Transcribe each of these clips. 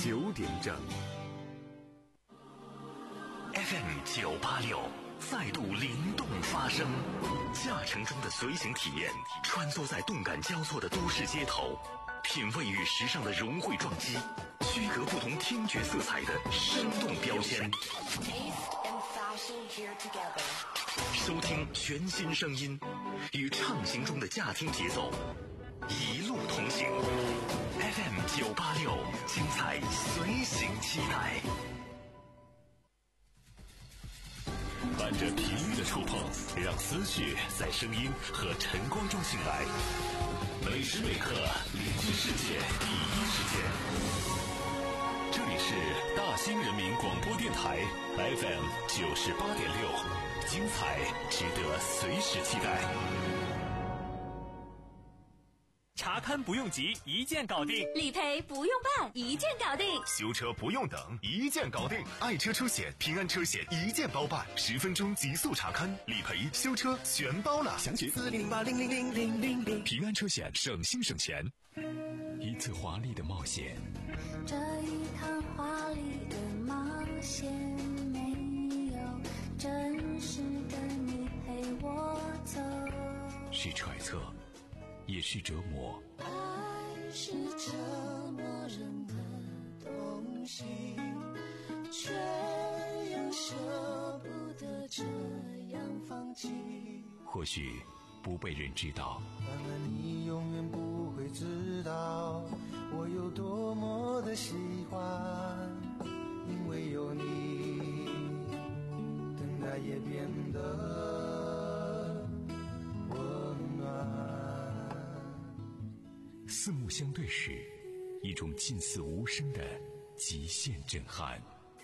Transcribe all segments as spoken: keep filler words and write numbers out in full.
九点整。 F M 九八六再度灵动发声，驾乘中的随行体验，穿梭在动感交错的都市街头，品味与时尚的融汇撞击，区隔不同听觉色彩的生动标签。收听全新声音，与畅行中的驾听节奏一路同行。F M 九八六，精彩随行期待。伴着频率的触碰，让思绪在声音和晨光中醒来。每时每刻，聆听世界第一时间。这里是大兴人民广播电台 F M 九十八点六，精彩值得随时期待。 查勘不用急，一键搞定； 理赔不用办，一键搞定； 修车不用等，一键搞定。爱车车险、平安车险一键包办，十分钟极速查勘，理赔、修车全包了。详情四零零八零零零零零零。 平安车险，省心省钱。一次华丽的冒险， 这一趟华丽的冒险，没有真实的你陪我走。 是揣测，也是折磨。 爱是折磨人的东西，却又舍不得这样放弃。 或许不被人知道， 然而你永远不会知道我有多么的喜欢，因为有你，等待也变得温暖。 四目相对时，一种近似无声的极限震撼。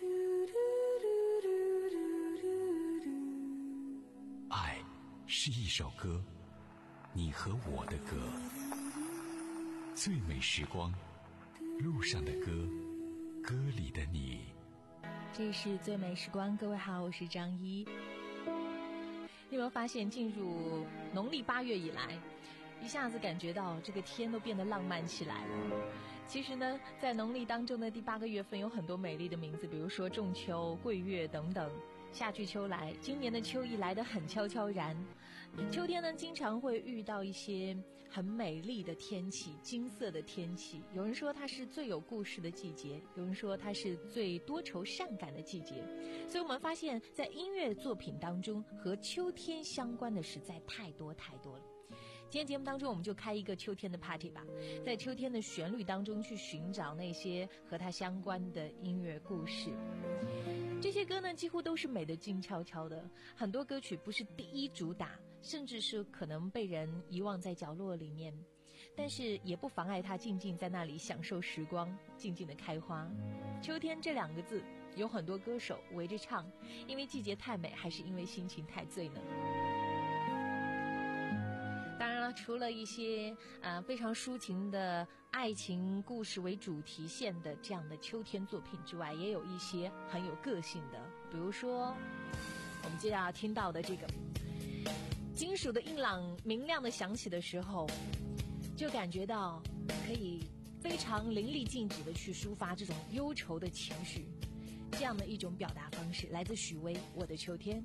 爱是一首歌，你和我的歌，最美时光，路上的歌，歌里的你。 这是最美时光，各位好，我是张一。你有没有发现，进入农历八月以来，一下子感觉到这个天都变得浪漫起来了。其实呢，在农历当中的第八个月份有很多美丽的名字，比如说仲秋、桂月等等。夏去秋来，今年的秋意来得很悄悄然。秋天呢，经常会遇到一些很美丽的天气，金色的天气。有人说它是最有故事的季节，有人说它是最多愁善感的季节。所以我们发现，在音乐作品当中，和秋天相关的实在太多太多了。今天节目当中，我们就开一个秋天的 party 吧，在秋天的旋律当中去寻找那些和它相关的音乐故事。这些歌呢，几乎都是美得静悄悄的，很多歌曲不是第一主打，甚至是可能被人遗忘在角落里面，但是也不妨碍它静静在那里享受时光，静静的开花。秋天这两个字，有很多歌手围着唱，因为季节太美，还是因为心情太醉呢？当然了，除了一些呃非常抒情的爱情故事为主题线的这样的秋天作品之外，也有一些很有个性的，比如说我们接下来听到的这个金属的音朗明亮的响起的时候，就感觉到可以非常淋漓尽致的去抒发这种忧愁的情绪，这样的一种表达方式来自许巍《我的秋天》。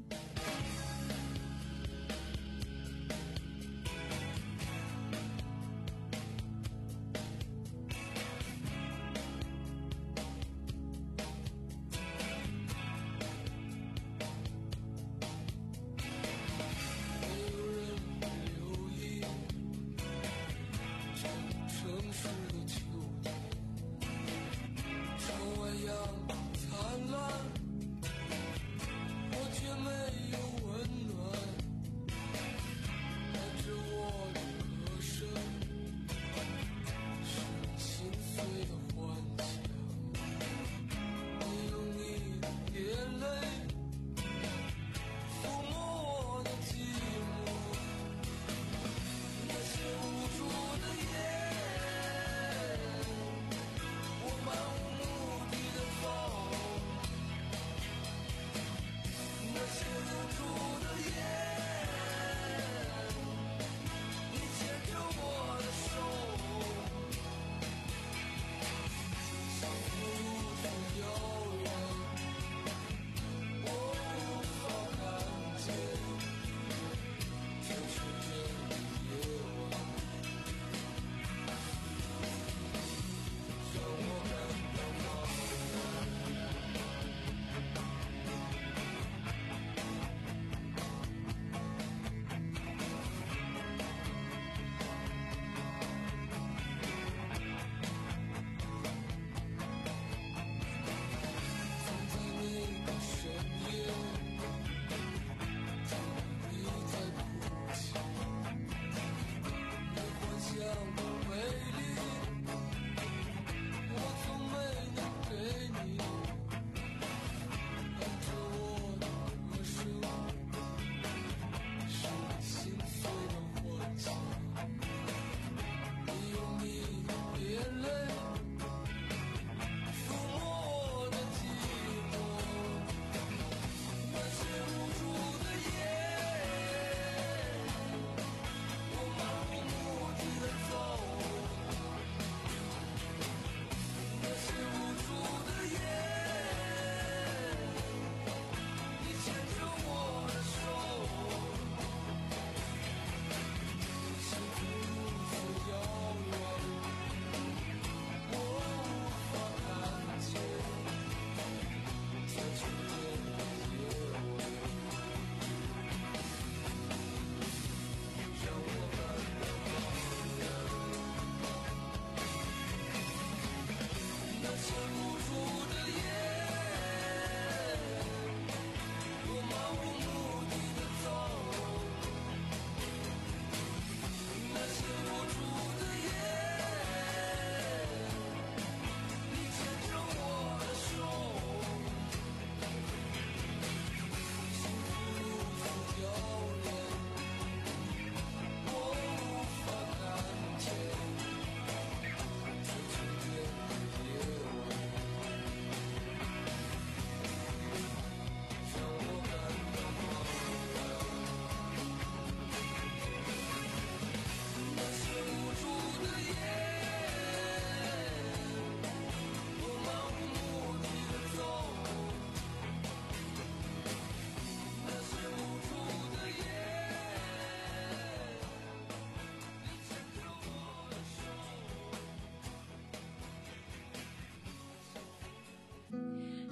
灿烂，我却没有问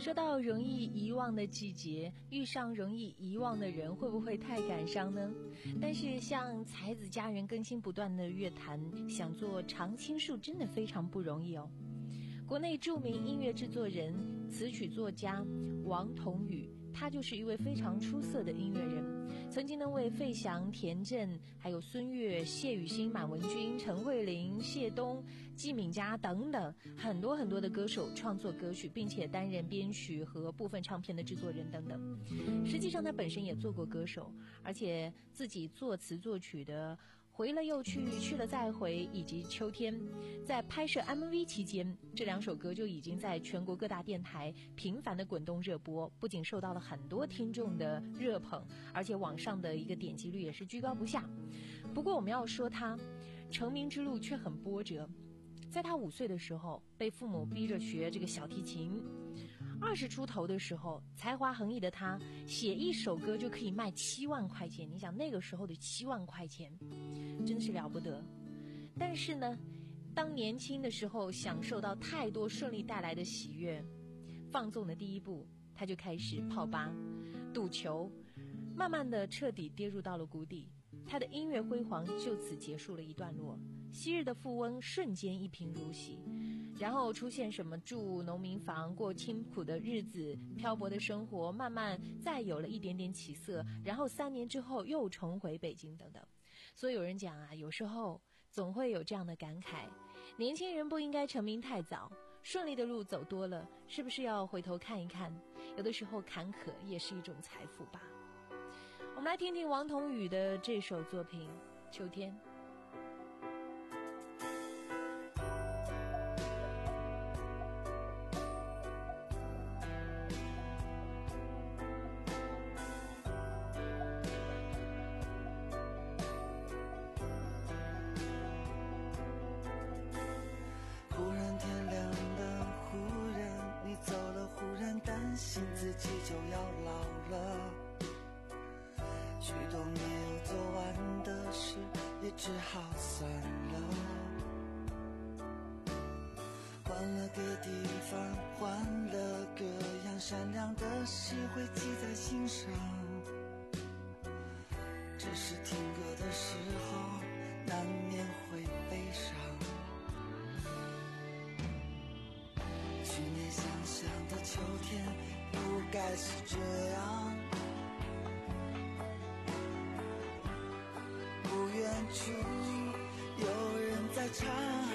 说到容易遗忘的季节，遇上容易遗忘的人，会不会太感伤呢？但是像才子佳人更新不断的乐坛，想做常青树真的非常不容易哦。国内著名音乐制作人、词曲作家王彤宇，他就是一位非常出色的音乐人，曾经呢为费翔、田震、还有孙悦、谢雨欣、满文军、陈慧琳、谢东、季敏佳等等很多很多的歌手创作歌曲，并且担任编曲和部分唱片的制作人等等。实际上他本身也做过歌手，而且自己作词作曲的回了又去，去了再回，以及秋天，在拍摄 M V 期间，这两首歌就已经在全国各大电台频繁的滚动热播，不仅受到了很多听众的热捧，而且网上的一个点击率也是居高不下。不过我们要说他成名之路却很波折，在他五岁的时候被父母逼着学这个小提琴，二十出头的时候，才华横溢的他写一首歌就可以卖七万块钱。你想那个时候的七万块钱，真的是了不得。但是呢，当年轻的时候享受到太多顺利带来的喜悦，放纵的第一步，他就开始泡吧、赌球，慢慢的彻底跌入到了谷底。他的音乐辉煌就此结束了一段落，昔日的富翁瞬间一贫如洗。然后出现什么住农民房、过清苦的日子、漂泊的生活，慢慢再有了一点点起色，然后三年之后又重回北京等等。所以有人讲啊，有时候总会有这样的感慨，年轻人不应该成名太早，顺利的路走多了，是不是要回头看一看，有的时候坎坷也是一种财富吧。我们来听听王彤宇的这首作品《秋天》。 只好算了，换了个地方，换了个样，善良的事会记在心上。只是听歌的时候，难免会悲伤。去年想象的秋天，不该是这样。远处有人在唱，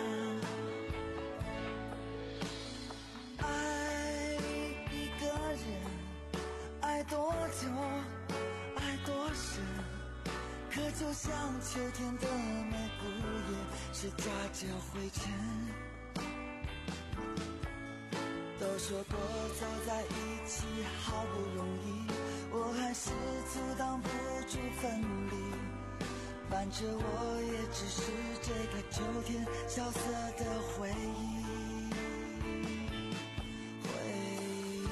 爱一个人，爱多久，爱多深，可就像秋天的玫瑰叶，是夹着灰尘。都说过走在一起好不容易，我还是阻挡不住分离。反正我也只是这个秋天萧瑟的回忆，回忆。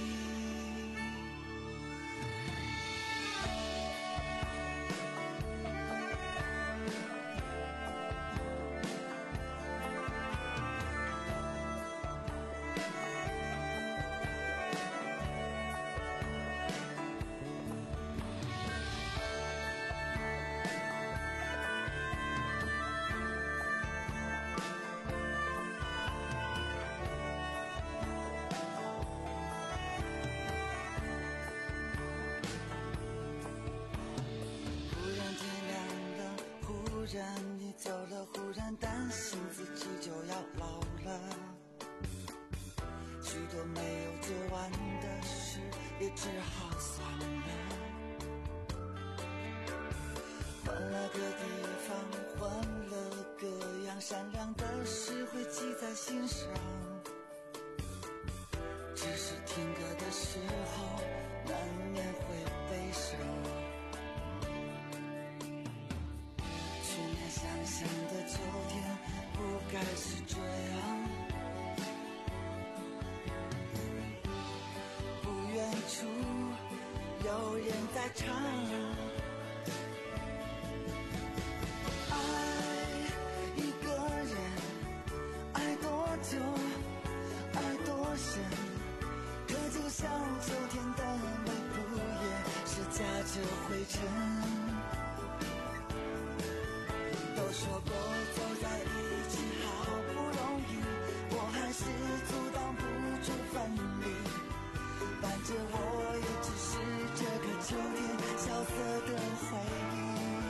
忽然你走了，忽然担心自己就要老了，许多没有做完的事也只好算了，换了个地方，换了个样，善良的事会记在心上。只是听歌的时候难免会悲伤，想象的秋天不该是这样，不远处有人在唱，爱一个人，爱多久，爱多深，可着灰尘。都说过走在一起好不容易，我还是阻挡不住分离。伴着我也只是这个秋天萧瑟的回忆。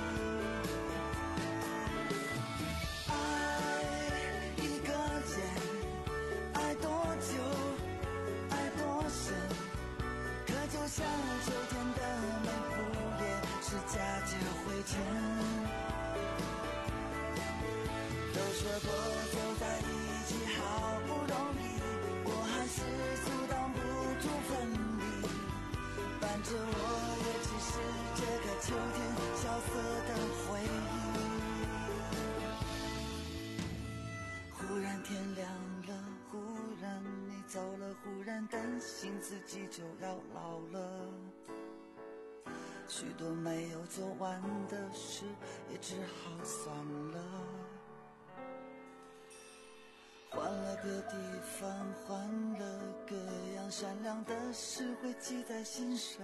爱一个人，爱多久，爱多深，可就像秋天的每幅脸，是夹着灰尘。都说过走在一起好不容易，我还是阻挡不住分离。伴着我也只是这个秋天萧瑟的回忆。忽然天亮了，忽然你走了，忽然担心自己就要老了。许多没有做完的事也只好算了。换了个地方，换了个样，善良的事会记在心上。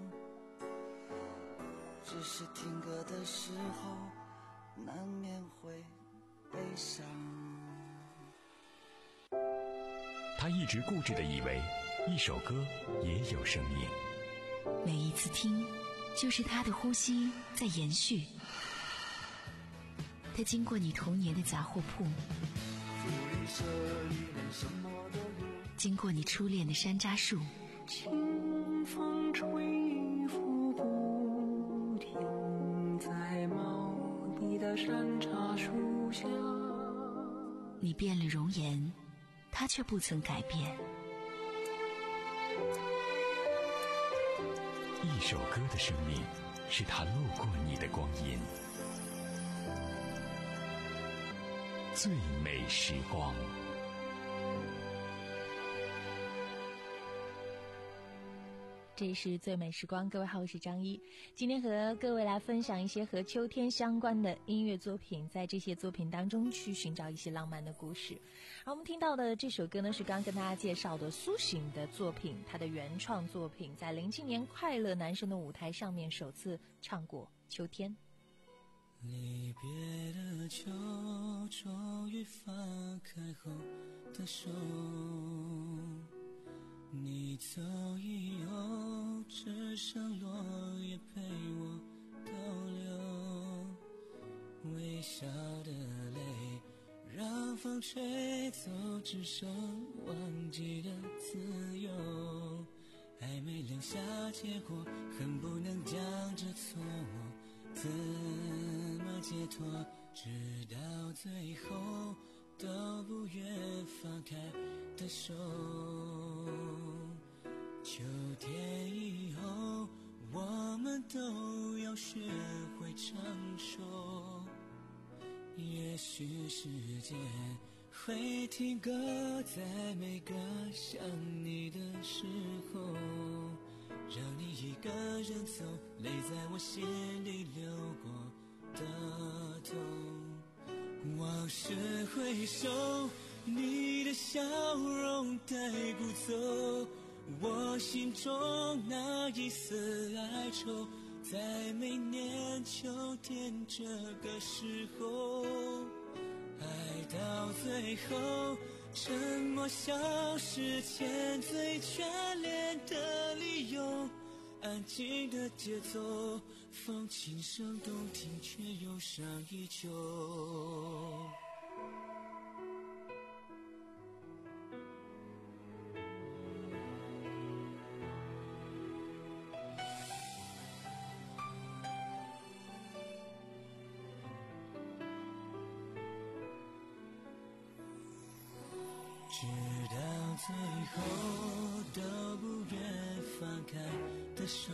只是听歌的时候，难免会悲伤。 他一直固执地以为，一首歌也有生命。 每一次听，就是他的呼吸在延续。他经过你童年的杂货铺，经过你初恋的山楂树， 清风吹拂不停，在茂密的山楂树下。 你变了容颜，他却不曾改变。 一首歌的生命，是他路过你的光阴。最美时光。 这里是最美时光，各位好，我是张一。今天和各位来分享一些和秋天相关的音乐作品，在这些作品当中去寻找一些浪漫的故事。而我们听到的这首歌呢，是刚刚跟大家介绍的苏醒的作品，他的原创作品，在零七年快乐男声的舞台上面首次唱过《秋天》。 离别的秋，终于放开后的手，你走以后，只剩落叶陪我逗留，微笑的泪让风吹走，只剩忘记的自由。还没留下结果，恨不能将这错怎么解脱，直到最后都不愿放开的手。秋天以后，我们都要学会成熟，也许时间会停格在每个想你的时候，让你一个人走，泪在我心里流过的痛。往事回首，你的笑容带不走我心中那一丝哀愁，在每年秋天这个时候，爱到最后，沉默消失前最眷恋的理由，安静的节奏，风轻声动听，却忧伤依旧。直到最后都不愿放开的手，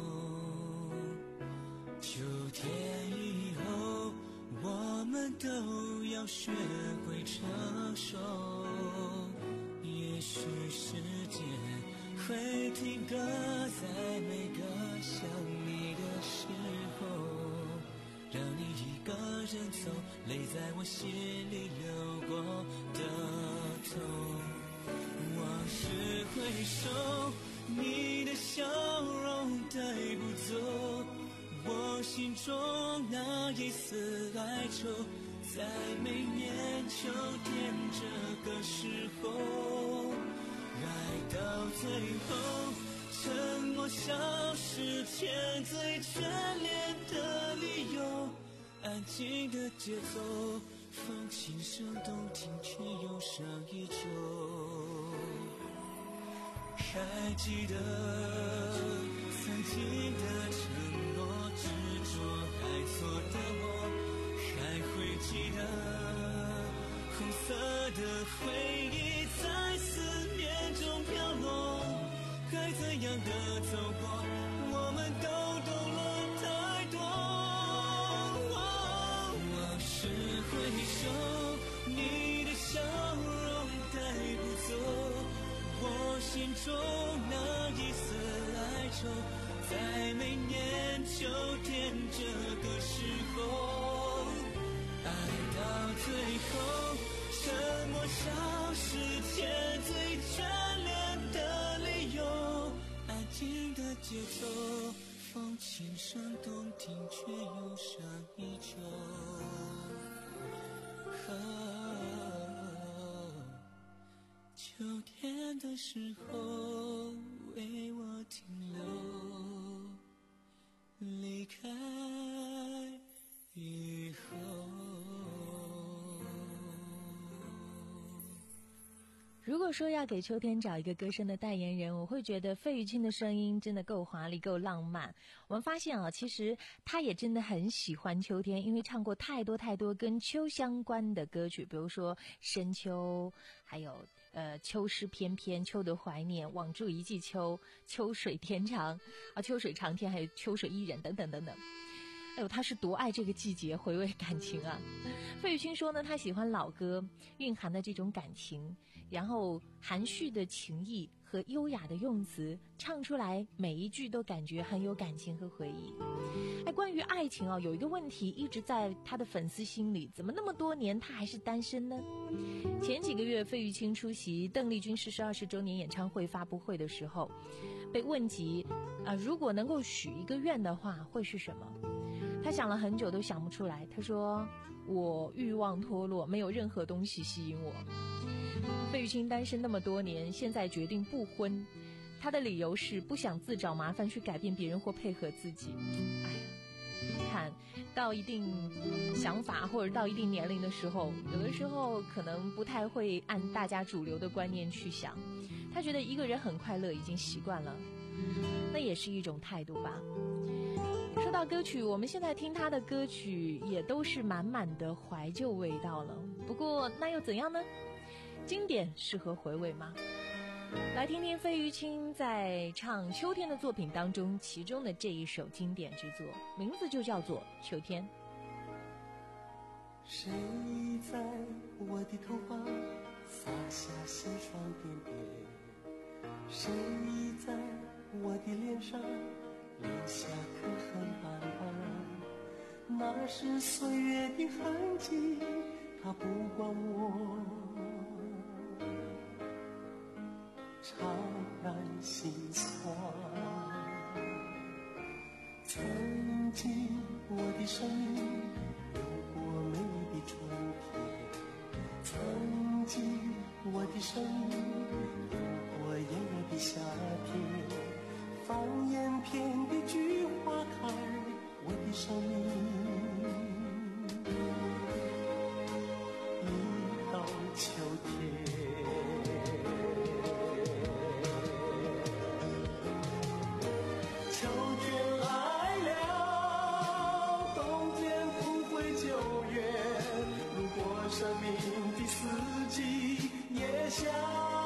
秋天以后我们都要学会成熟，也许时间会停格在每个想你的时候，让你一个人走，泪在我心里流过的痛。往事回首， 你的笑容带不走我心中那一丝哀愁，在每年秋天这个时候，爱到最后，沉默消失前最眷恋的理由，安静的节奏，风轻声动听却忧伤依旧。还记得曾经的承诺，执着爱错的我，还会记得红色的回忆在思念中飘落，该怎样的走过，我们都懂了太多。往事回首，你的笑容带不走我心中那一丝哀愁，在每年秋天这个时候，爱到最后，沉默消失前最眷恋的理由，安静的节奏，风轻声动听却忧伤依旧。秋天的时候为我停留，离开以后。 如果说要给秋天找一个歌声的代言人，我会觉得费玉清的声音真的够华丽够浪漫。我们发现啊，其实他也真的很喜欢秋天，因为唱过太多太多跟秋相关的歌曲，比如说深秋，还有呃秋诗翩翩，秋的怀念，网住一季秋，秋水天长啊，秋水长天，还有秋水伊人等等等等。哎呦，他是多爱这个季节，回味感情啊！费玉清说呢，他喜欢老歌蕴含的这种感情，然后含蓄的情意和优雅的用词，唱出来每一句都感觉很有感情和回忆。哎，关于爱情啊，有一个问题一直在他的粉丝心里，怎么那么多年他还是单身呢？前几个月，费玉清出席邓丽君逝世二十周年演唱会发布会的时候，被问及啊、呃，如果能够许一个愿的话，会是什么？他想了很久都想不出来，他说我欲望脱落，没有任何东西吸引我。费玉清单身那么多年，现在决定不婚，他的理由是不想自找麻烦去改变别人或配合自己。哎呀，看到一定想法或者到一定年龄的时候，有的时候可能不太会按大家主流的观念去想，他觉得一个人很快乐已经习惯了，那也是一种态度吧。说到歌曲，我们现在听他的歌曲也都是满满的怀旧味道了。不过那又怎样呢？经典适合回味吗？来听听费玉清在唱秋天的作品当中，其中的这一首经典之作，名字就叫做《秋天》。 谁在我的头发洒下些霜点点？谁在我的脸上留下刻痕斑斑？那是岁月的痕迹，它不管我，怅然心酸。曾经我的生命有过美的春天，曾经我的生命有过炎热的夏天。放眼遍地菊花开，我的生命一到秋天。秋天来了，冬天不会久远。路过生命的四季，也像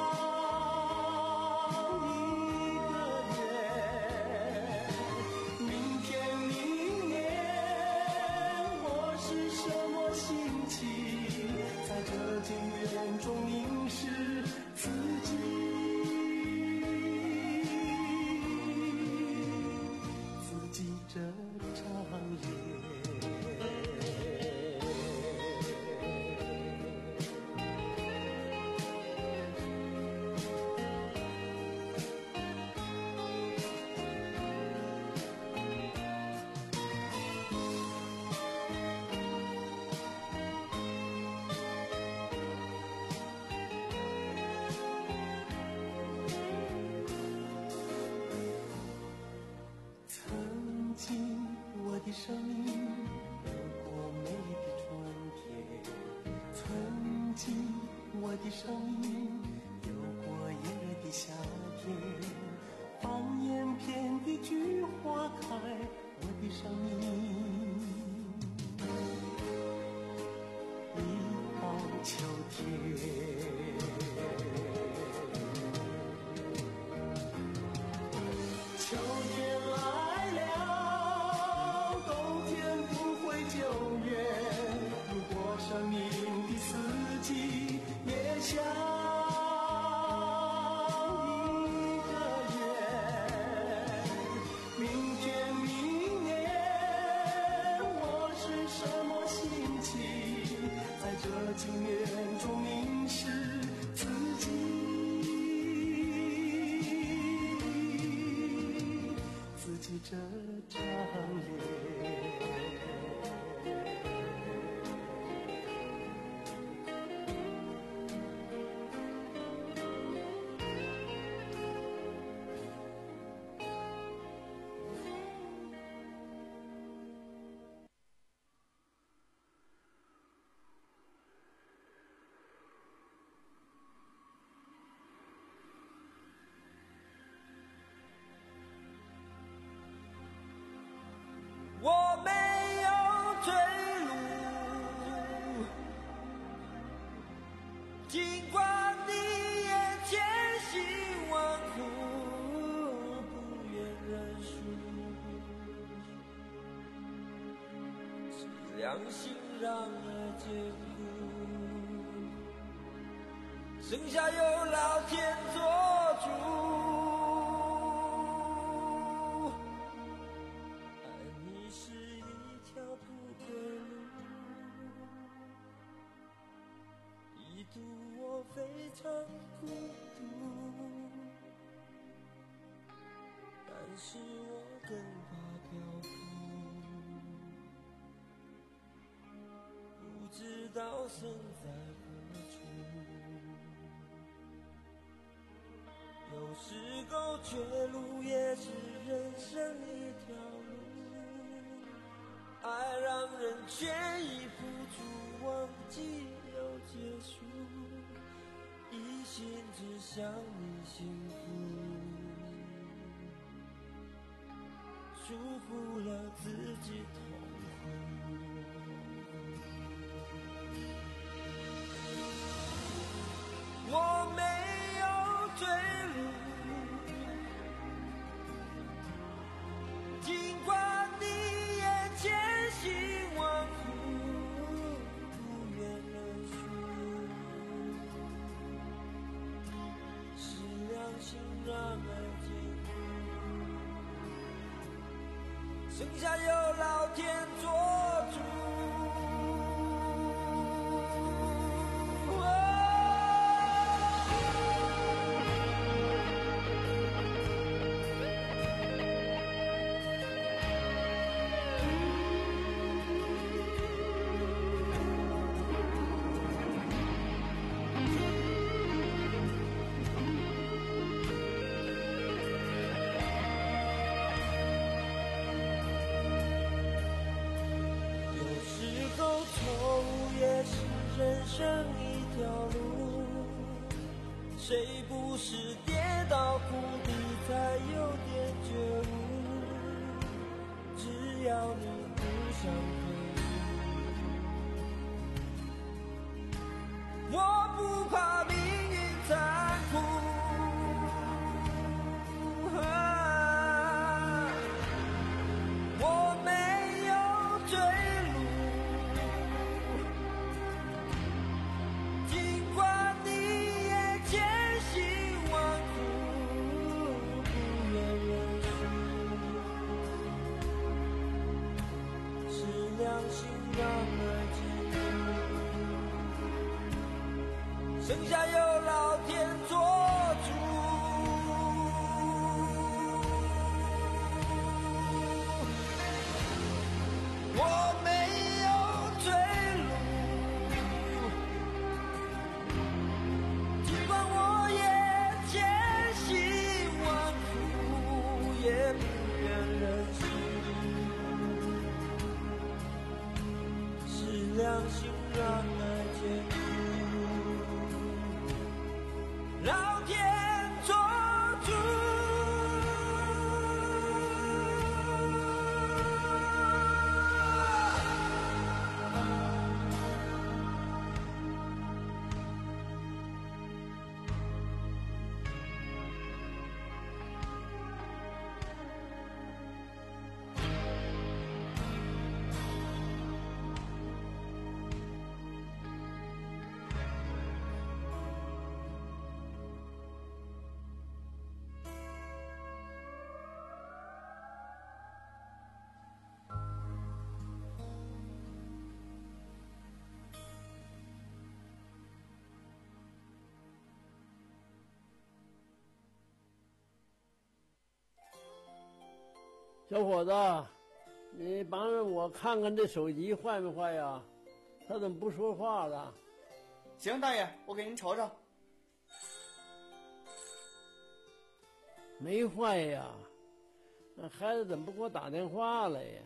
声音，有过夜的夏天，放眼遍地菊花开，我的声音一到秋天。秋天来了，冬天不会久远，如果生命的四季也像一个圆，明天明年我是什么心情，在这经年中凝视自己，自己这张脸。 我没有退路，尽管你也千辛万苦，不愿认输，是良心让爱艰苦，剩下有老天做主。一度我非常孤独，但是我更怕漂浮，不知道身在何处，有时候绝路也是人生一条路，爱让人全意付出，忘记要结束，一心只想你幸福，疏忽了自己痛苦。我没有退路，尽管你也千辛万苦，不愿认输，是良心让爱艰苦，剩下有老天做主。人生一条路，谁不是跌到谷底才有点觉悟？只要你不想退路，我不怕命运残酷。啊，我没有退路。良心让爱艰苦，剩下有老天小伙子，你帮着我看看这手机坏没坏呀？他怎么不说话了？ 行，大爷，我给您瞅瞅。 没坏呀，那孩子怎么不给我打电话了呀？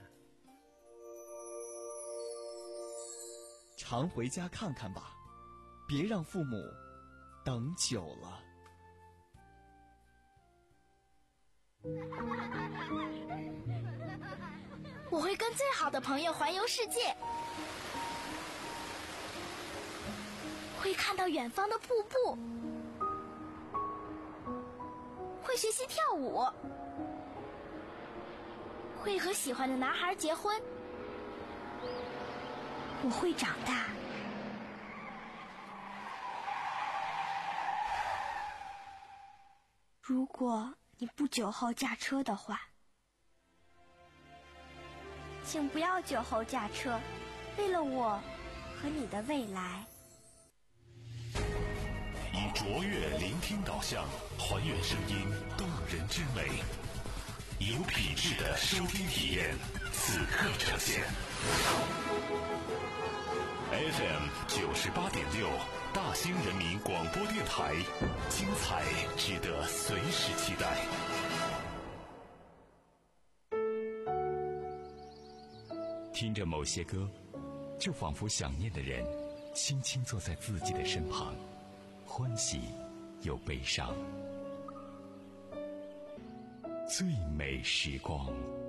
常回家看看吧，别让父母等久了。 我会跟最好的朋友环游世界，会看到远方的瀑布，会学习跳舞，会和喜欢的男孩结婚。我会长大。如果你不酒后驾车的话，请不要酒后驾车，为了我和你的未来。 以卓越聆听导向，还原声音动人之美，有品质的收听体验，此刻呈现。F M 九十八点六，大兴人民广播电台，精彩值得随时期待。听着某些歌，就仿佛想念的人轻轻坐在自己的身旁，欢喜又悲伤。最美时光。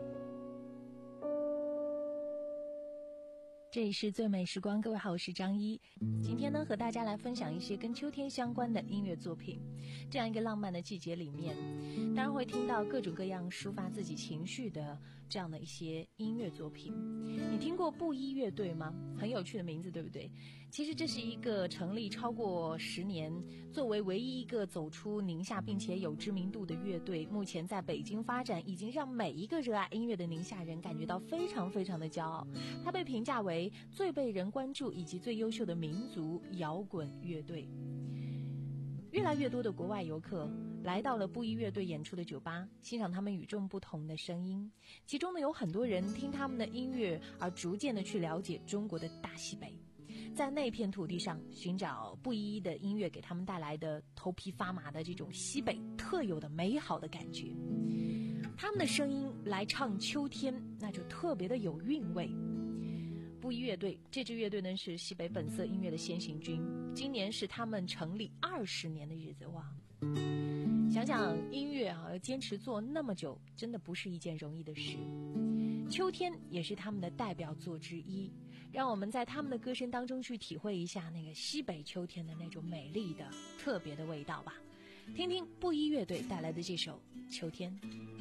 这里是最美时光，各位好，我是张一。今天呢，和大家来分享一些跟秋天相关的音乐作品。这样一个浪漫的季节里面，当然会听到各种各样抒发自己情绪的这样的一些音乐作品。你听过布衣乐队吗？很有趣的名字，对不对？其实这是一个成立超过十年，作为唯一一个走出宁夏并且有知名度的乐队，目前在北京发展，已经让每一个热爱音乐的宁夏人感觉到非常非常的骄傲。它被评价为最被人关注以及最优秀的民族摇滚乐队。越来越多的国外游客来到了布衣乐队演出的酒吧，欣赏他们与众不同的声音。其中呢，有很多人听他们的音乐而逐渐的去了解中国的大西北，在那片土地上寻找布衣的音乐给他们带来的头皮发麻的这种西北特有的美好的感觉。他们的声音来唱秋天，那就特别的有韵味。布衣乐队这支乐队呢，是西北本色音乐的先行军，今年是他们成立二十年的日子。哇，想想音乐啊，要坚持做那么久，真的不是一件容易的事。秋天也是他们的代表作之一，让我们在他们的歌声当中去体会一下那个西北秋天的那种美丽的特别的味道吧。听听布衣乐队带来的这首《秋天》。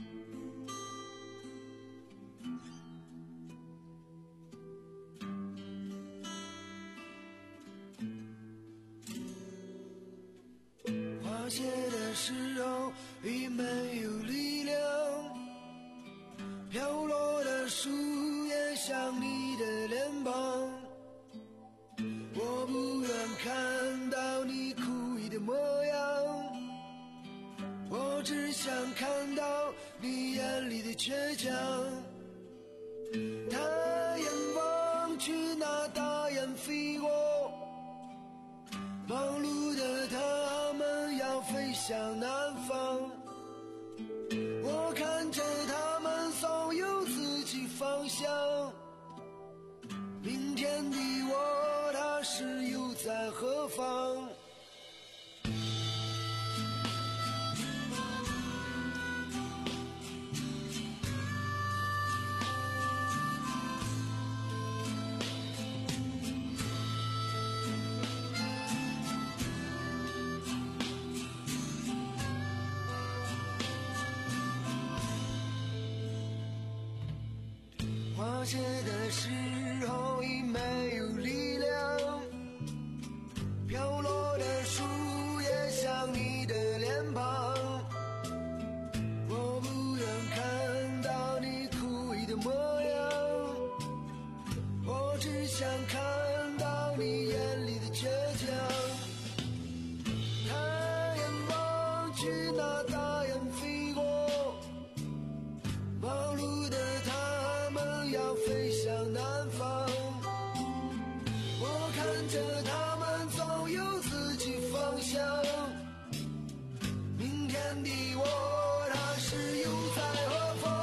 花谢的时候已没有力量，飘落的树叶像你的脸庞，我不愿看到你哭泣的模样，我只想看到你眼里的倔强。抬眼望去，那大雁飞过，忙碌的他们要飞向南方，我看着他们总有自己方向，明天的我他是又在何方？花谢的时候已没有力量，飘落的树叶像你的脸庞，我不愿看到你哭泣的模样，我只想看到你眼里的倔强。抬眼望去，那大雁飞过，忙碌的天的我，他是又在何方？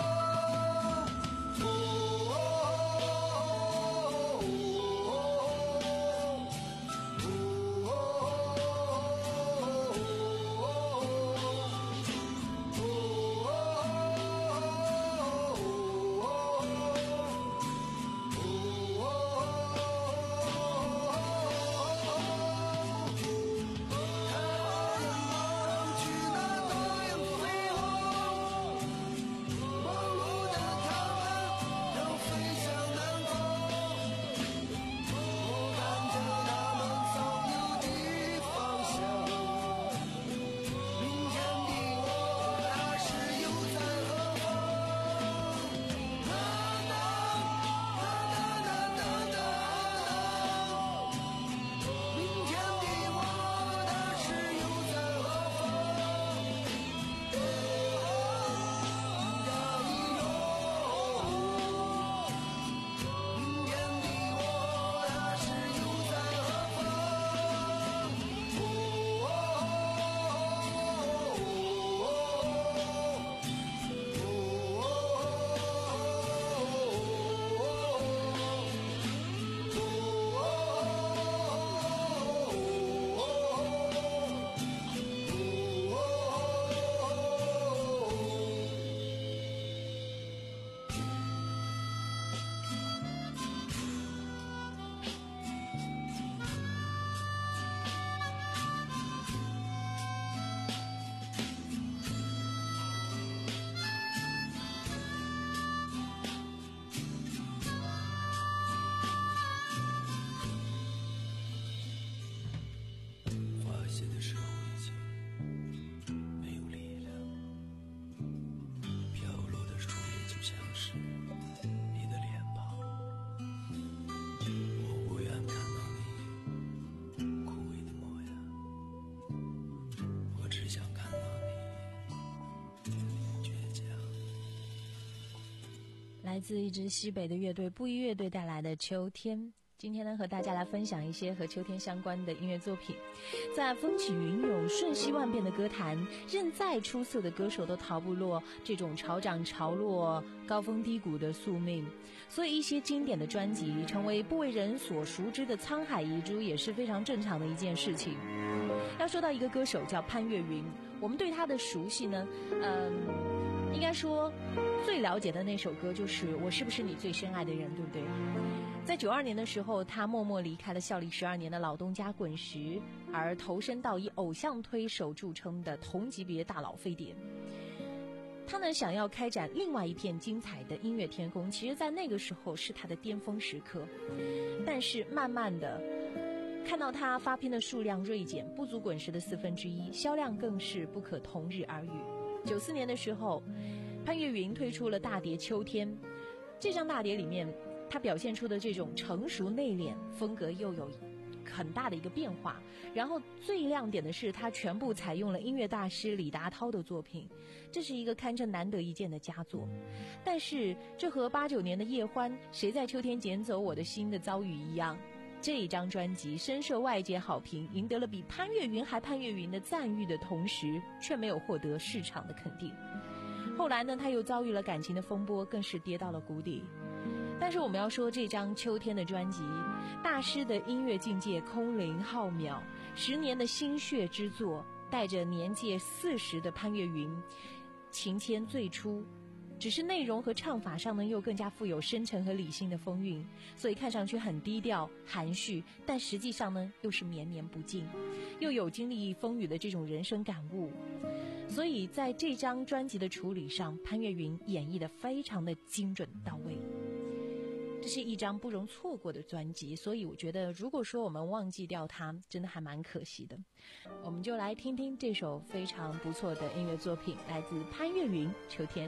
来自一支西北的乐队布衣乐队带来的秋天。今天呢，和大家来分享一些和秋天相关的音乐作品。在风起云涌、瞬息万变的歌坛，任再出色的歌手都逃不落这种潮涨潮落、高峰低谷的宿命。所以一些经典的专辑成为不为人所熟知的沧海遗珠，也是非常正常的一件事情。要说到一个歌手叫潘越云，我们对他的熟悉呢，嗯，应该说最了解的那首歌就是《我是不是你最深爱的人》，对不对？在九二年的时候，他默默离开了效力十二年的老东家滚石，而投身到以偶像推手著称的同级别大佬飞碟。他呢想要开展另外一片精彩的音乐天空，其实在那个时候是他的巅峰时刻。但是慢慢的看到他发片的数量锐减，不足滚石的四分之一，销量更是不可同日而语。九四年的时候，潘越云推出了大碟《秋天》，这张大碟里面他表现出的这种成熟内敛风格又有很大的一个变化。然后最亮点的是他全部采用了音乐大师李达涛的作品，这是一个堪称难得一见的佳作。但是这和八九年的叶欢谁在秋天捡走我的心的遭遇一样，这一张专辑深受外界好评，赢得了比潘越云还潘越云的赞誉的同时，却没有获得市场的肯定。后来呢，他又遭遇了感情的风波，更是跌到了谷底。但是我们要说这张秋天的专辑，大师的音乐境界空灵浩渺，十年的心血之作，带着年届四十的潘越云情牵最初，只是内容和唱法上呢又更加富有深沉和理性的风韵，所以看上去很低调含蓄，但实际上呢又是绵绵不尽，又有经历风雨的这种人生感悟。所以在这张专辑的处理上，潘越云演绎得非常的精准到位，这是一张不容错过的专辑。所以我觉得如果说我们忘记掉它，真的还蛮可惜的。我们就来听听这首非常不错的音乐作品，来自潘越云《秋天》。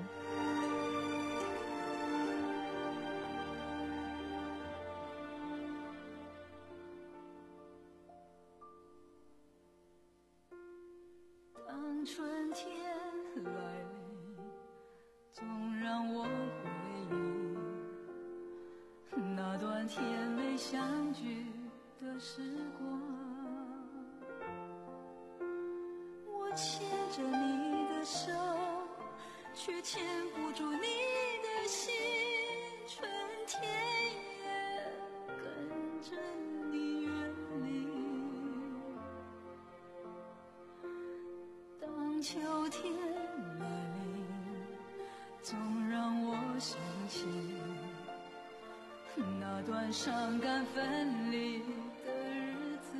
当春天来临，总让我回忆那段甜美相聚的时光。我牵着你的却牵不住你的心，春天也跟着你远离。当秋天来临，总让我想起那段伤感分离的日子。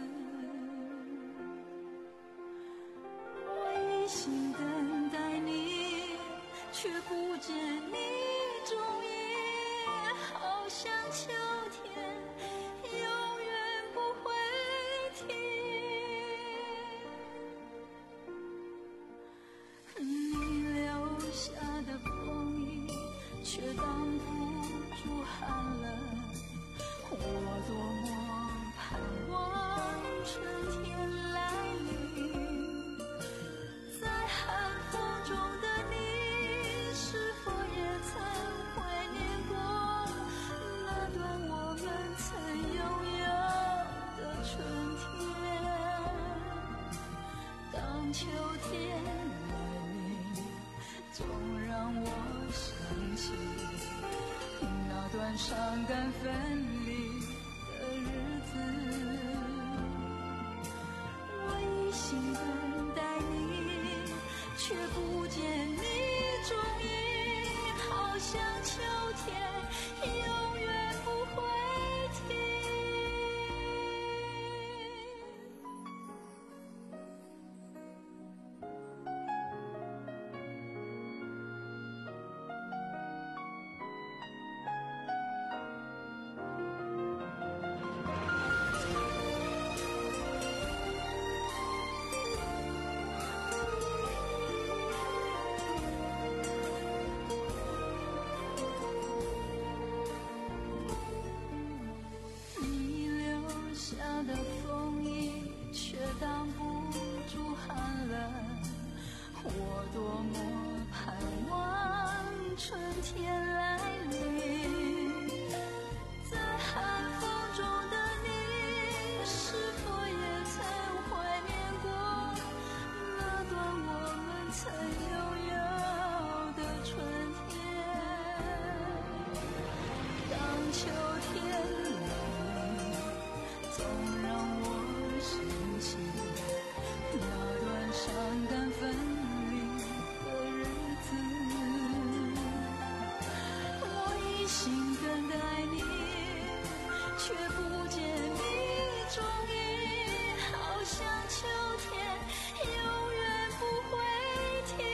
我一心等待你，却不见你踪影，好像秋天永远不会停。你留下的风衣，却挡不住寒冷。我多么盼望春天来临，在寒风中的你，是否也曾怀念过那段我们曾拥有的春天？当秋天来临，总让我想起那段伤感分离的日子。我一心等待你，却不见你踪影，好像秋天永远不会停。你留下的风衣，却挡不住寒冷。我多么盼望春天来临，在寒风中的你，是否也曾怀念过那段我们曾拥有的春天？当秋天来临，总让我想起那段伤感分离的日子。我一心等待你，却不见你踪影，好像秋天永远不会停。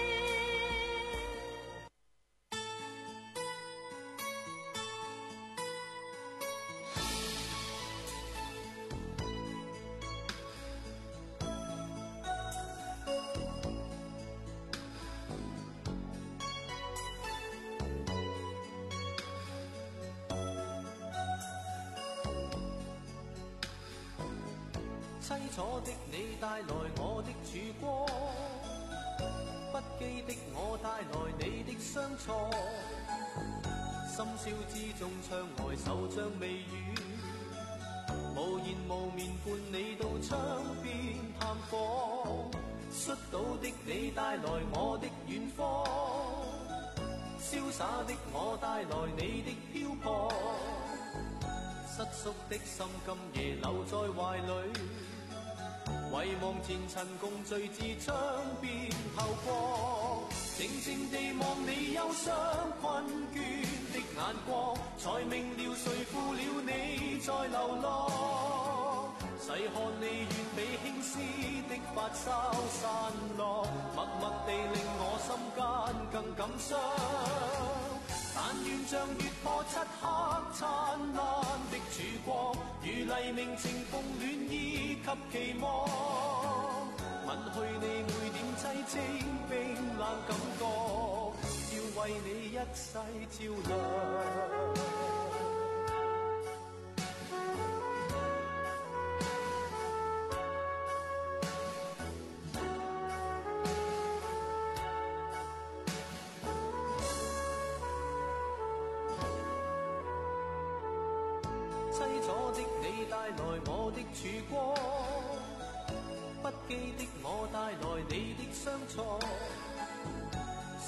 凄楚的你帶來我的曙光，不羈的我帶來你的相錯，深宵之中窗外手掌微雨，無言無眠伴你到窗邊探訪，摔倒的你帶來我的遠方，瀟灑的我帶來你的漂泊，失縮的心今夜留在懷裏，遺忘前塵共聚至窗邊透光，靜靜地望你憂傷困倦的眼光，才明了誰負了你在流浪，細看你完美輕絲的髮梢散落，默默地令我心間更感傷，但願像月破漆黑燦爛的曙光，如黎明情共暖意及期望，吻去你每點凄清冰冷感覺，要為你一世照亮。凄楚的你帶來我的曙光，不羈的我帶來你的相錯，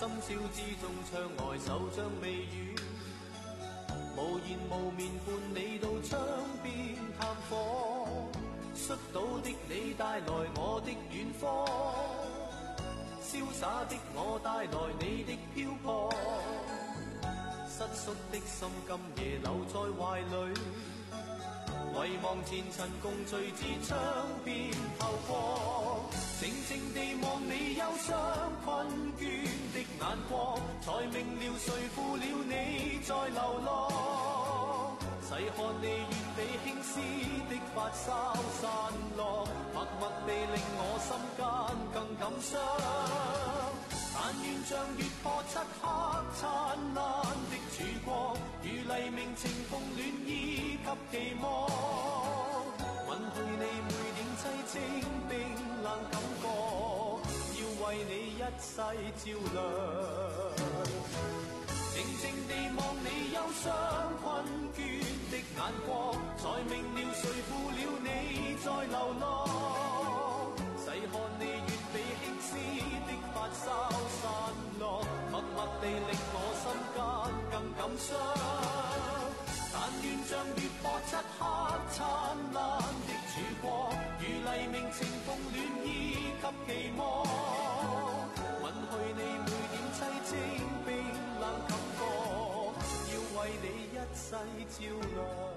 深宵之中，窗外手掌微軟，無言無面伴你到窗邊探訪，摔倒的你帶來我的遠方，瀟灑的我帶來你的漂泊，失縮的心今夜留在懷裡，遺忘前塵共聚至窗邊透過，靜靜地望你憂傷困倦的眼光，才明了誰負了你在流浪，細看你越比輕絲的髮梢散落，默默地令我心間更感傷，但願像月破漆黑燦爛的曙光，如黎明情逢暖意及期望，吻去你每點凄清冰冷感覺，要為你一世照亮，靜靜地望你憂傷困倦的眼光，才明了誰負了你在流浪，細看你越比輕絲的髮梢散落，默默地令我心間更感傷，但願像月破漆黑燦爛的曙光，如黎明情逢暖意及期望，吻去你每點凄清冰冷感覺，要為你一世照亮。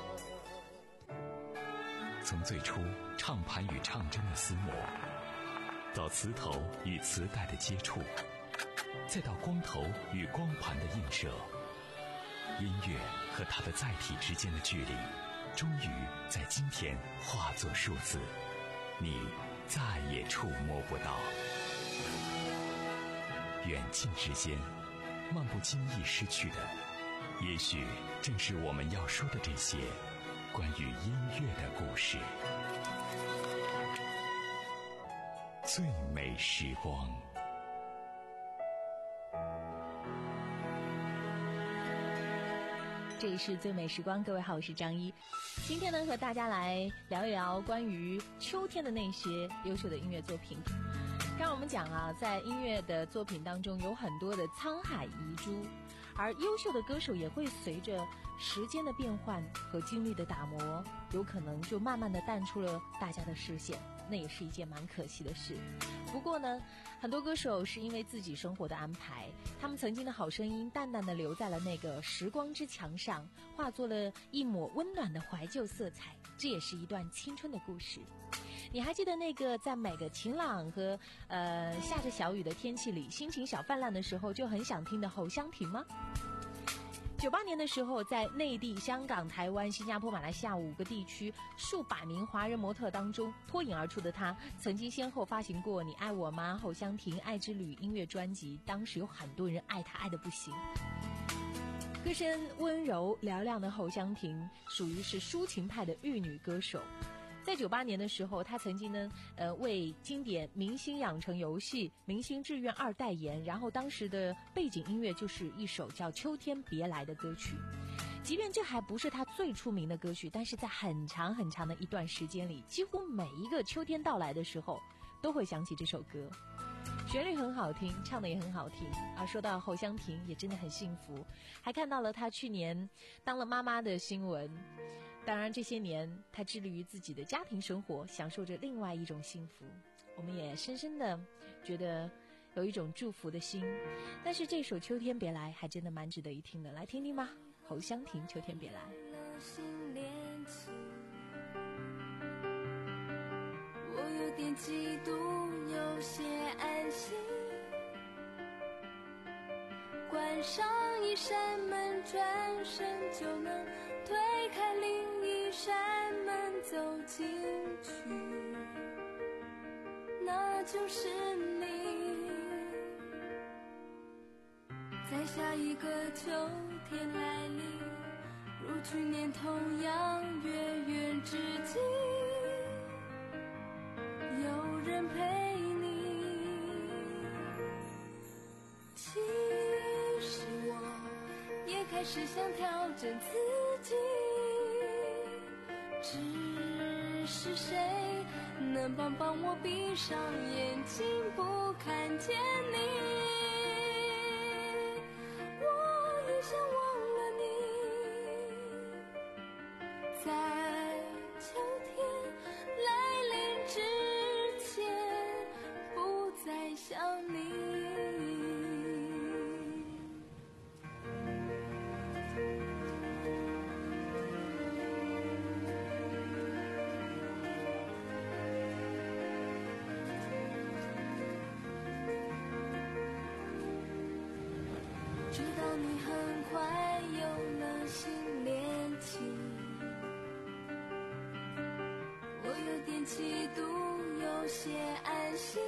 从最初唱盘与唱针的厮磨，到磁头与磁带的接触，再到光头与光盘的映射，音乐和它的载体之间的距离，终于在今天化作数字，你再也触摸不到。远近之间，漫不经意失去的，也许正是我们要说的这些关于音乐的故事。最美时光。 这里是最美时光，各位好，我是张一。今天呢，和大家来聊一聊关于秋天的那些优秀的音乐作品。刚刚我们讲啊，在音乐的作品当中有很多的沧海遗珠，而优秀的歌手也会随着时间的变换和经历的打磨，有可能就慢慢的淡出了大家的视线，那也是一件蛮可惜的事。不过呢，很多歌手是因为自己生活的安排，他们曾经的好声音淡淡的留在了那个时光之墙上，化作了一抹温暖的怀旧色彩，这也是一段青春的故事。你还记得那个在每个晴朗和呃下着小雨的天气里，心情小泛滥的时候就很想听的侯湘婷吗？九八年的时候，在内地、香港、台湾、新加坡、马来西亚五个地区数百名华人模特当中脱颖而出的她，曾经先后发行过《你爱我吗》、侯湘婷、爱之旅音乐专辑，当时有很多人爱她爱得不行。歌声温柔嘹亮的侯湘婷属于是抒情派的玉女歌手。在九八年的时候，她曾经呢，呃，为经典明星养成游戏《明星志愿二》代言，然后当时的背景音乐就是一首叫《秋天别来》的歌曲。即便这还不是她最出名的歌曲，但是在很长很长的一段时间里，几乎每一个秋天到来的时候，都会想起这首歌。旋律很好听，唱的也很好听啊。说到侯湘婷，也真的很幸福，还看到了她去年当了妈妈的新闻。当然这些年她致力于自己的家庭生活，享受着另外一种幸福，我们也深深的觉得有一种祝福的心。但是这首《秋天别来》还真的蛮值得一听的，来听听吗？侯湘婷《秋天别来》。 我有点嫉妒，有些安心，关上一扇门，转身就能推开另一扇门，走进去，那就是你。在下一个秋天来临，如去年同样月圆之际，有人陪你。其实我也开始想调整自己，只是谁能帮帮我闭上眼睛不看见你。 你很快有了新恋情，我有点嫉妒，有些安心。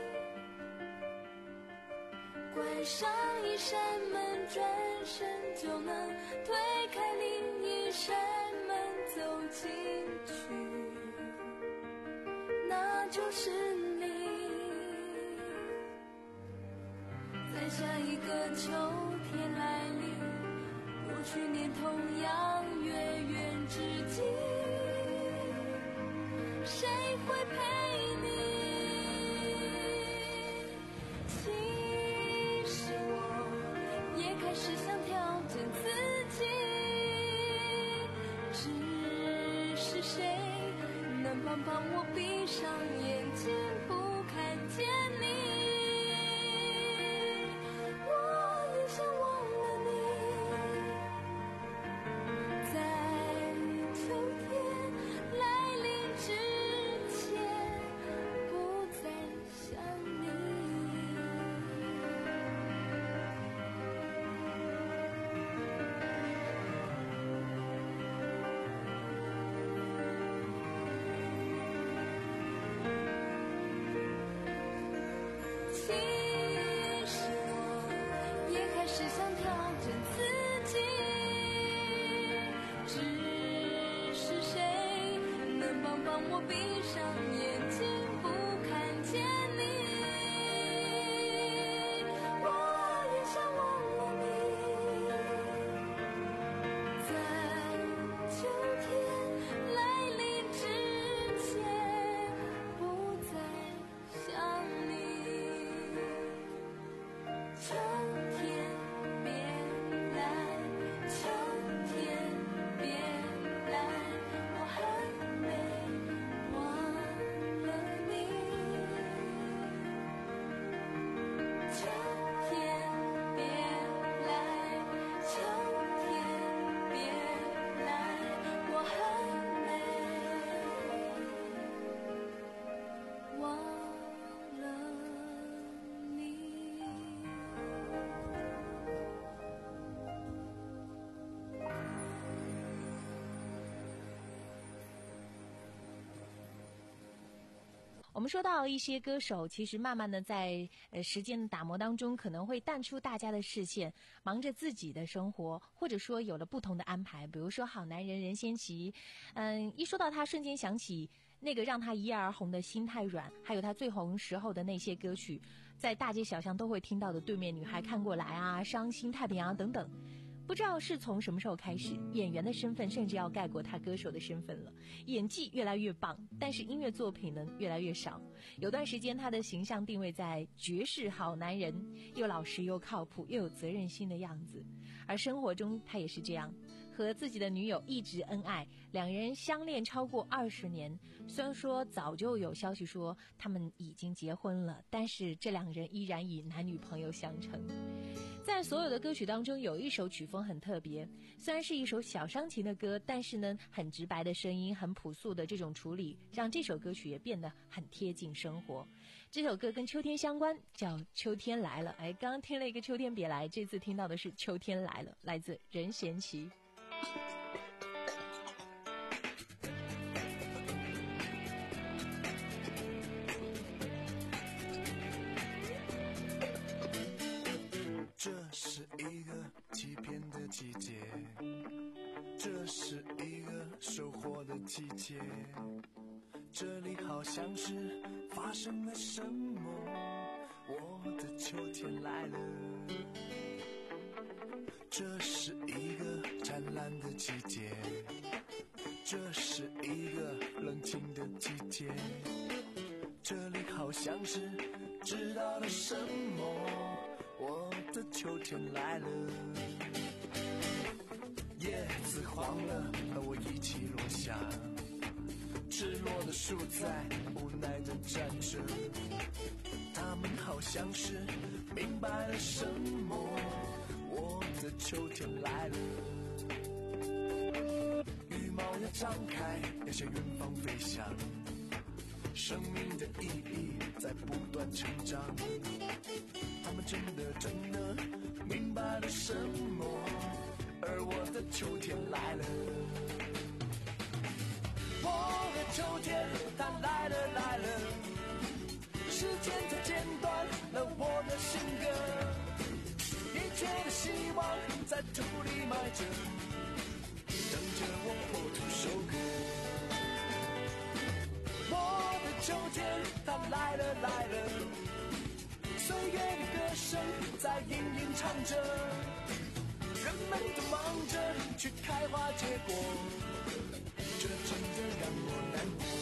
关上一扇门，转身就能推开另一扇门，走进去，那就是你。在下一个秋天来临，过去年同样月圆之际，谁会陪你？其实我也开始想调整自己，只是谁能帮帮我闭上眼睛不看见你？我也想忘了你，在秋天来临之前不再想你。其实我也开始想调整自己，只是谁能帮帮我闭上眼睛不看见你？我也想忘了你，在秋天来临之前不再想你。秋天别来，秋天别来，我还没忘了你。秋天别来，秋天别来，我还没忘了你。 我们说到一些歌手，其实慢慢的在呃时间的打磨当中，可能会淡出大家的视线，忙着自己的生活，或者说有了不同的安排。比如说好男人任贤齐，嗯，一说到他，瞬间想起那个让他一夜而红的心太软，还有他最红时候的那些歌曲，在大街小巷都会听到的对面女孩看过来啊，伤心太平洋等等。不知道是从什么时候开始，演员的身份甚至要盖过他歌手的身份了。演技越来越棒，但是音乐作品呢越来越少。有段时间他的形象定位在绝世好男人，又老实又靠谱又有责任心的样子。而生活中他也是这样，和自己的女友一直恩爱，两人相恋超过二十年。虽然说早就有消息说他们已经结婚了，但是这两人依然以男女朋友相称。在所有的歌曲当中，有一首曲风很特别，虽然是一首小伤情的歌，但是呢，很直白的声音，很朴素的这种处理，让这首歌曲也变得很贴近生活。这首歌跟秋天相关，叫《秋天来了》。哎，刚刚听了一个《秋天别来》，这次听到的是《秋天来了》，来自任贤齐。 这是一个欺骗的季节，这是一个收获的季节，这里好像是发生了什么，我的秋天来了。这是一个灿烂的季节，这是一个冷清的季节，这里好像是知道了什么，我的秋天来了。叶子黄了，和我一起落下，赤裸的树在无奈的站着，他们好像是明白了什么，我的秋天来了。羽毛要张开，要向远方飞翔，生命的意义在不断成长，他们真的真的明白了什么， 秋天来了，我的秋天它来了来了，时间它剪断了我的性格，一切的希望在土里埋着，等着我破土收割。我的秋天它来了来了，岁月的歌声在隐隐唱着，人们都忙着去开花结果，这真的让我难过。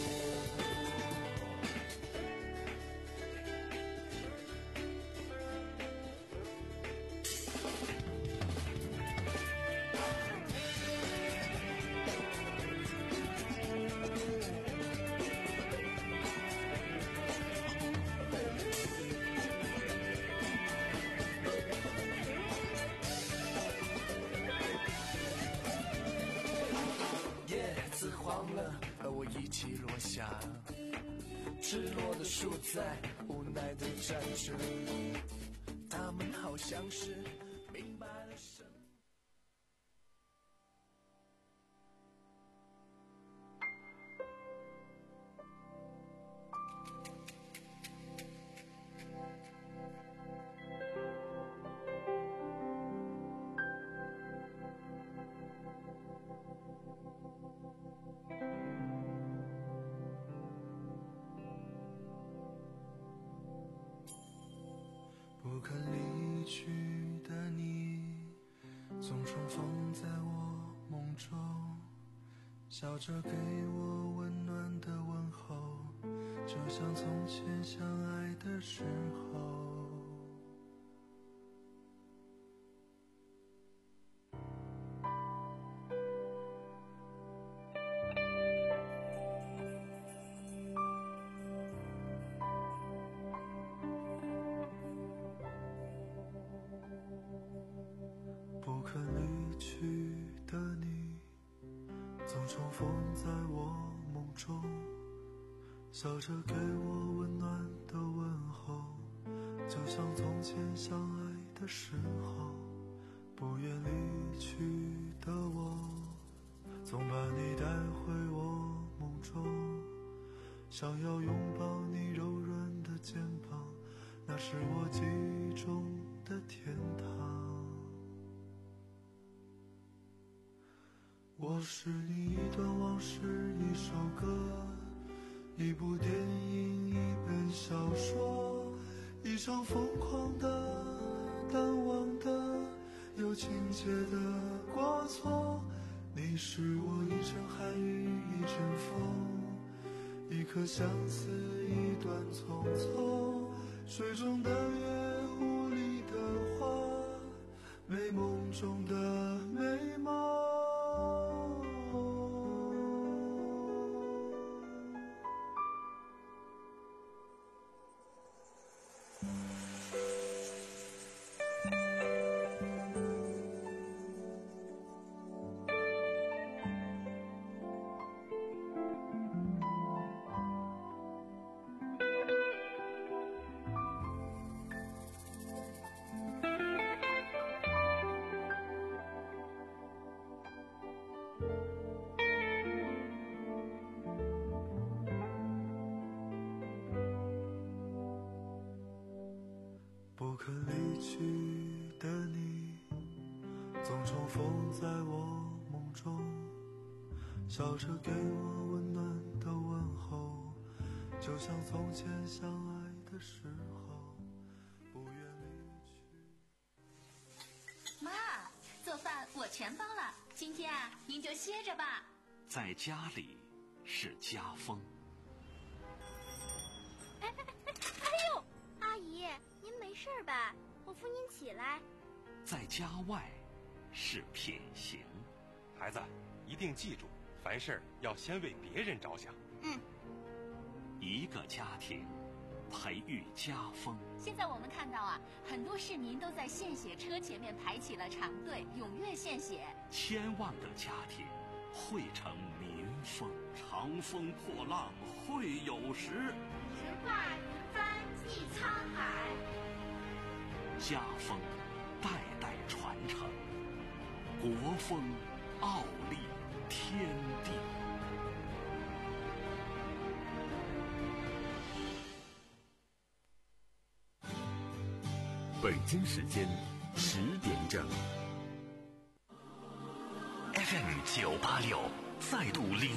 和我一起落下，赤裸的树在无奈地站着，他们好像是明白了什么。不肯离去的你，总重逢在我梦中，笑着给我温暖的问候，就像从前相爱的时候。不肯离去的你，总重逢在我梦中，笑着给我温暖的问候，就像从前相爱的时候。不愿离去的我，总把你带回我梦中，想要拥抱你柔软的肩膀，那是我记忆中的天堂。我是你一段往事，一首歌，一部电影，一本小说，一场疯狂的淡忘的有情节的过错。你是我一阵寒雨，一阵风，一颗相思，一段匆匆，水中的月，雾里的花，美梦中的美梦。不可离去的你，总重逢在我梦中，笑着给我温暖的问候，就像从前相爱的时候，不愿离去。 妈，做饭我全包了，今天啊，您就歇着吧。 在家里是家风。 哎哎哎哎呦，阿姨，您没事吧？我扶您起来。 在家外是品行。 孩子，一定记住，凡事要先为别人着想。 嗯。 一个家庭培育家风。 现在我们看到啊，很多市民都在献血车前面排起了长队，踊跃献血。 千万个家庭汇成民风，长风破浪会有时。 直挂云帆济沧海。 家风代代传承，国风奥丽天地。北京时间十点整 ，F M 九八六再度领